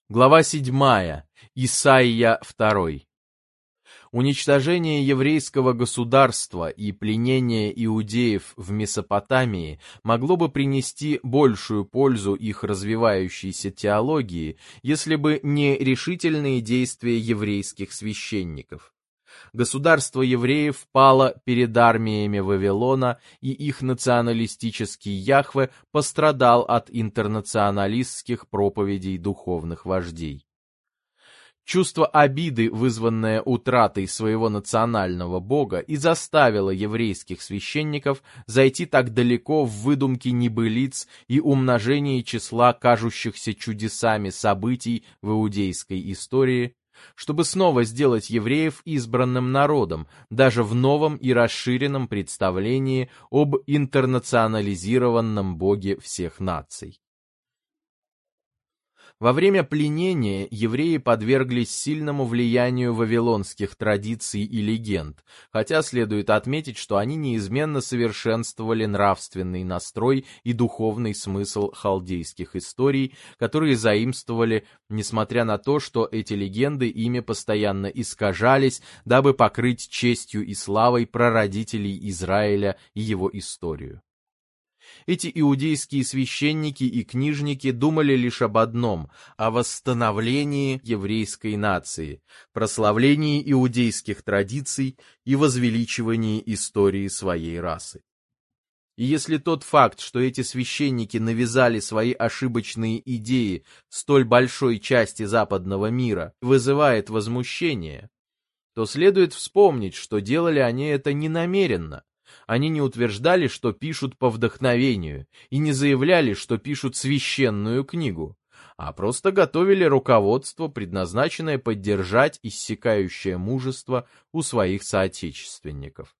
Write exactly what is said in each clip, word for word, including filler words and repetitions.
Глава седьмая. Исайя второй. Уничтожение еврейского государства и пленение иудеев в Месопотамии могло бы принести большую пользу их развивающейся теологии, если бы не решительные действия еврейских священников. Государство евреев пало перед армиями Вавилона, и их националистический Яхве пострадал от интернационалистских проповедей духовных вождей. Чувство обиды, вызванное утратой своего национального бога, и заставило еврейских священников зайти так далеко в выдумке небылиц и умножении числа кажущихся чудесами событий в иудейской истории, чтобы снова сделать евреев избранным народом, даже в новом и расширенном представлении об интернационализированном боге всех наций. Во время пленения евреи подверглись сильному влиянию вавилонских традиций и легенд, хотя следует отметить, что они неизменно совершенствовали нравственный настрой и духовный смысл халдейских историй, которые заимствовали, несмотря на то, что эти легенды ими постоянно искажались, дабы покрыть честью и славой прародителей Израиля и его историю. Эти иудейские священники и книжники думали лишь об одном – о восстановлении еврейской нации, прославлении иудейских традиций и возвеличивании истории своей расы. И если тот факт, что эти священники навязали свои ошибочные идеи столь большой части западного мира, вызывает возмущение, то следует вспомнить, что делали они это не намеренно. Они не утверждали, что пишут по вдохновению, и не заявляли, что пишут священную книгу, а просто готовили руководство, предназначенное поддержать иссякающее мужество у своих соотечественников.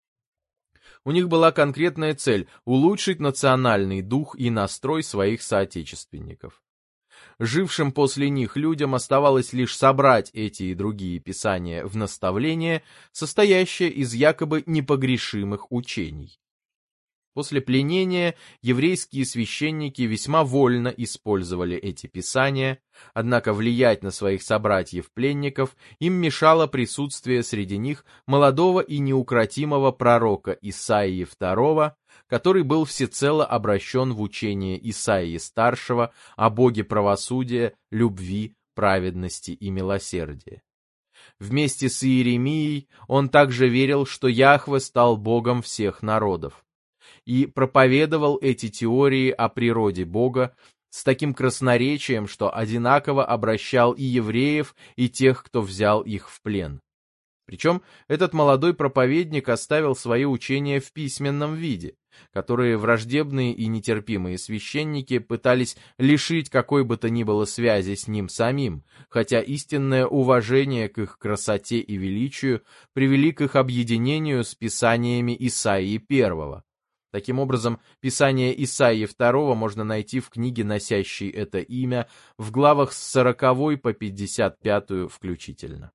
У них была конкретная цель – улучшить национальный дух и настрой своих соотечественников. Жившим после них людям оставалось лишь собрать эти и другие писания в наставление, состоящее из якобы непогрешимых учений. После пленения еврейские священники весьма вольно использовали эти писания, однако влиять на своих собратьев-пленников им мешало присутствие среди них молодого и неукротимого пророка Исаии второго, который был всецело обращен в учение Исаии-старшего о Боге правосудия, любви, праведности и милосердия. Вместе с Иеремией он также верил, что Яхве стал Богом всех народов, и проповедовал эти теории о природе Бога с таким красноречием, что одинаково обращал и евреев, и тех, кто взял их в плен. Причем этот молодой проповедник оставил свои учения в письменном виде, которые враждебные и нетерпимые священники пытались лишить какой бы то ни было связи с ним самим, хотя истинное уважение к их красоте и величию привели к их объединению с писаниями Исаии первого. Таким образом, писание Исаии второго можно найти в книге, носящей это имя, в главах с сороковой по пятьдесят пятую включительно.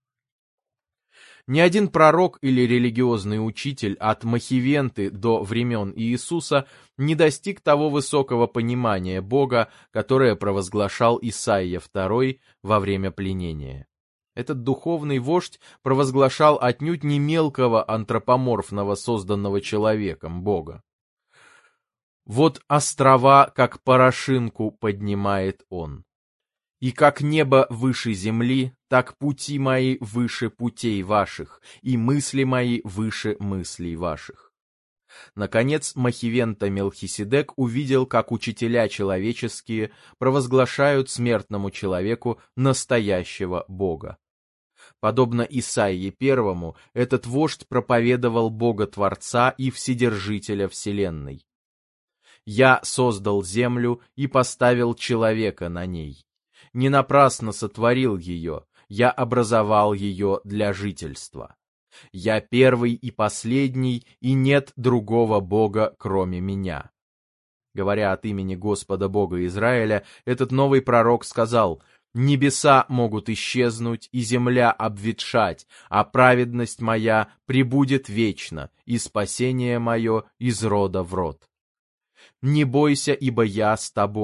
Ни один пророк или религиозный учитель от Махивенты до времен Иисуса не достиг того высокого понимания Бога, которое провозглашал Исаия второй во время пленения. Этот духовный вождь провозглашал отнюдь не мелкого антропоморфного созданного человеком Бога. «Вот острова, как порошинку, поднимает он. И как небо выше земли, так пути мои выше путей ваших, и мысли мои выше мыслей ваших». Наконец, Махивента Мелхиседек увидел, как учителя человеческие провозглашают смертному человеку настоящего Бога. Подобно Исаии первому, этот вождь проповедовал Бога-творца и Вседержителя вселенной. «Я создал землю и поставил человека на ней. Не напрасно сотворил ее, я образовал ее для жительства. Я первый и последний, и нет другого Бога, кроме меня». Говоря от имени Господа Бога Израиля, этот новый пророк сказал: «Небеса могут исчезнуть, и земля обветшать, а праведность моя пребудет вечно, и спасение мое из рода в род. Не бойся, ибо я с тобою.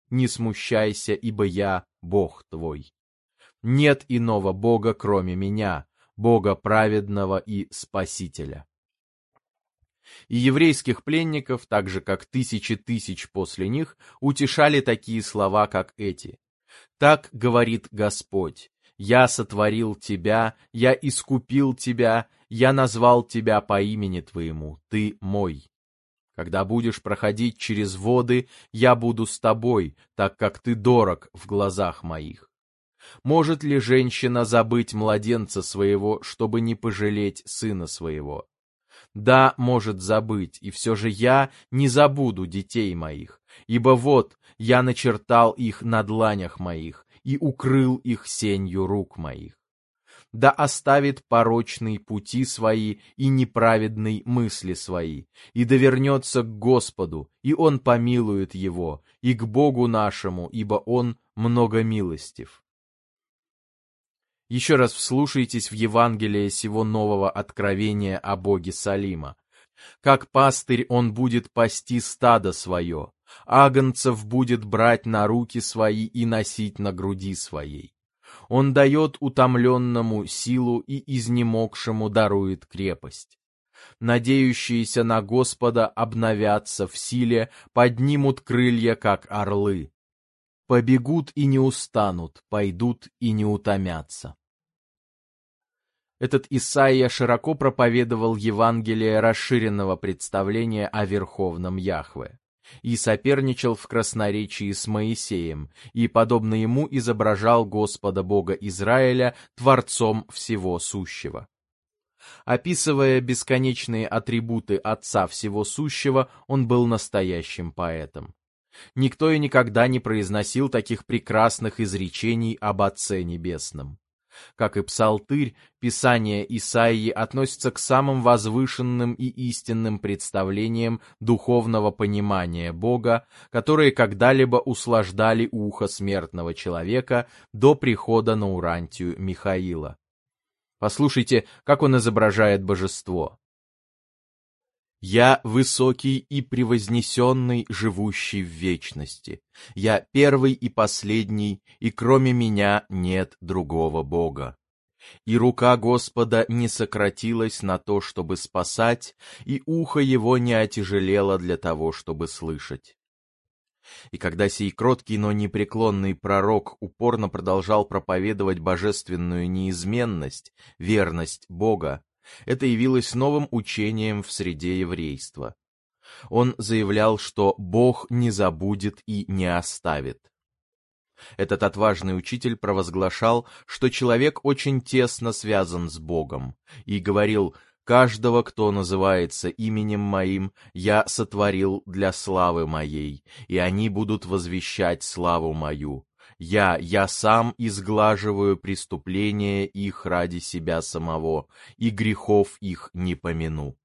не смущайся, ибо я Бог твой. Нет иного Бога, кроме меня, Бога праведного и Спасителя». И еврейских пленников, так же как тысячи тысяч после них, утешали такие слова, как эти: «Так говорит Господь: я сотворил тебя, я искупил тебя, я назвал тебя по имени твоему, ты мой. Когда будешь проходить через воды, я буду с тобой, так как ты дорог в глазах моих. Может ли женщина забыть младенца своего, чтобы не пожалеть сына своего? Да, может забыть, и все же я не забуду детей моих, ибо вот я начертал их на дланях моих и укрыл их сенью рук моих. Да оставит порочный пути свои и неправедный мысли свои, и да вернется к Господу, и Он помилует его, и к Богу нашему, ибо Он многомилостив». Еще раз вслушайтесь в Евангелие сего нового откровения о Боге Салима. Как пастырь он будет пасти стадо свое, агнцев будет брать на руки свои и носить на груди своей. Он дает утомленному силу и изнемогшему дарует крепость. Надеющиеся на Господа обновятся в силе, поднимут крылья, как орлы. Побегут и не устанут, пойдут и не утомятся. Этот Исаия широко проповедовал Евангелие расширенного представления о Верховном Яхве и соперничал в красноречии с Моисеем, и, подобно ему, изображал Господа Бога Израиля Творцом всего сущего. Описывая бесконечные атрибуты Отца всего сущего, он был настоящим поэтом. Никто и никогда не произносил таких прекрасных изречений об Отце Небесном. Как и Псалтырь, Писание Исаии относится к самым возвышенным и истинным представлениям духовного понимания Бога, которые когда-либо услаждали ухо смертного человека до прихода на Урантию Михаила. Послушайте, как он изображает божество. «Я высокий и превознесенный, живущий в вечности. Я первый и последний, и кроме меня нет другого Бога. И рука Господа не сократилась на то, чтобы спасать, и ухо его не отяжелело для того, чтобы слышать». И когда сей кроткий, но непреклонный пророк упорно продолжал проповедовать божественную неизменность, верность Бога, это явилось новым учением в среде еврейства. Он заявлял, что Бог не забудет и не оставит. Этот отважный учитель провозглашал, что человек очень тесно связан с Богом, и говорил: «Каждого, кто называется именем моим, я сотворил для славы моей, и они будут возвещать славу мою. Я, я сам изглаживаю преступления их ради себя самого, и грехов их не помяну».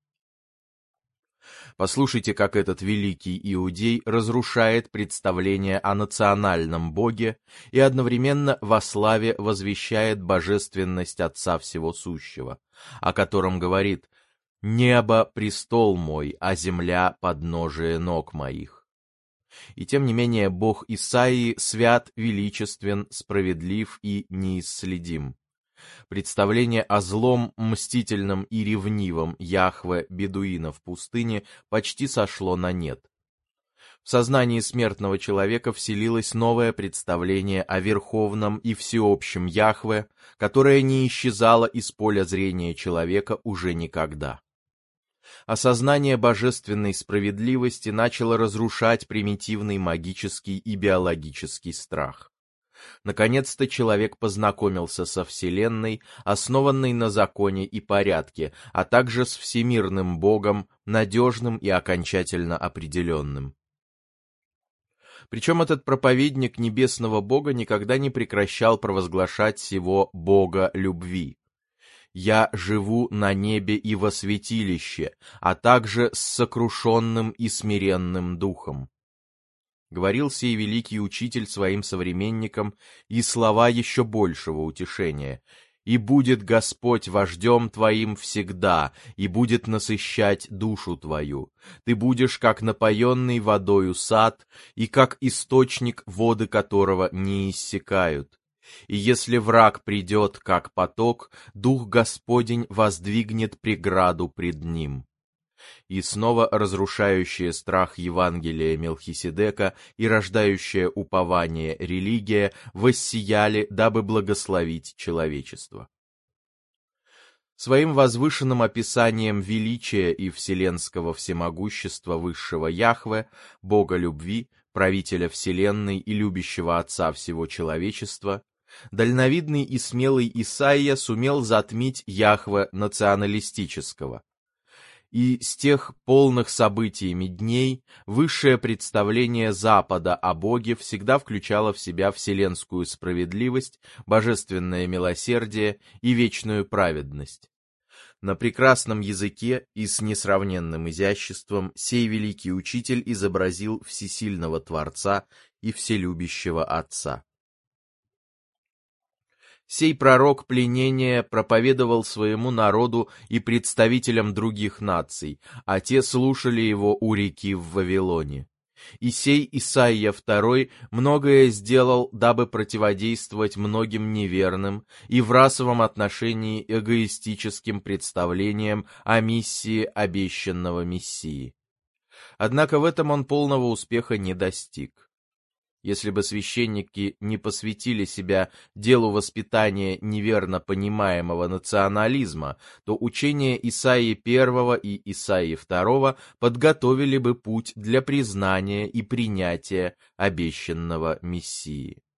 Послушайте, как этот великий иудей разрушает представление о национальном Боге и одновременно во славе возвещает божественность Отца Всего Сущего, о котором говорит: «Небо — престол мой, а земля — подножие ног моих». И тем не менее Бог Исаии свят, величествен, справедлив и неисследим. Представление о злом, мстительном и ревнивом Яхве бедуина в пустыне почти сошло на нет. В сознании смертного человека вселилось новое представление о верховном и всеобщем Яхве, которое не исчезало из поля зрения человека уже никогда. Осознание божественной справедливости начало разрушать примитивный магический и биологический страх. Наконец-то человек познакомился со Вселенной, основанной на законе и порядке, а также с всемирным Богом, надежным и окончательно определенным. Причем этот проповедник небесного Бога никогда не прекращал провозглашать сего Бога любви. «Я живу на небе и во святилище, а также с сокрушенным и смиренным духом». Говорил сей великий учитель своим современникам и слова еще большего утешения: И будет Господь вождем твоим всегда, и будет насыщать душу твою. Ты будешь, как напоенный водою сад, и как источник, воды которого не иссякают. И если враг придет, как поток, Дух Господень воздвигнет преграду пред ним». И снова разрушающая страх Евангелия Мелхиседека и рождающая упование религия воссияли, дабы благословить человечество. Своим возвышенным описанием величия и вселенского всемогущества высшего Яхве, Бога любви, правителя вселенной и любящего Отца всего человечества, дальновидный и смелый Исаия сумел затмить Яхве националистического. И с тех полных событиями дней высшее представление Запада о Боге всегда включало в себя вселенскую справедливость, божественное милосердие и вечную праведность. На прекрасном языке и с несравненным изяществом сей великий учитель изобразил всесильного Творца и вселюбящего Отца. Сей пророк пленения проповедовал своему народу и представителям других наций, а те слушали его у реки в Вавилоне. И сей Исаия второй многое сделал, дабы противодействовать многим неверным и в расовом отношении эгоистическим представлениям о миссии обещанного Мессии. Однако в этом он полного успеха не достиг. Если бы священники не посвятили себя делу воспитания неверно понимаемого национализма, то учения Исаии первого и Исаии второго подготовили бы путь для признания и принятия обещанного Мессии.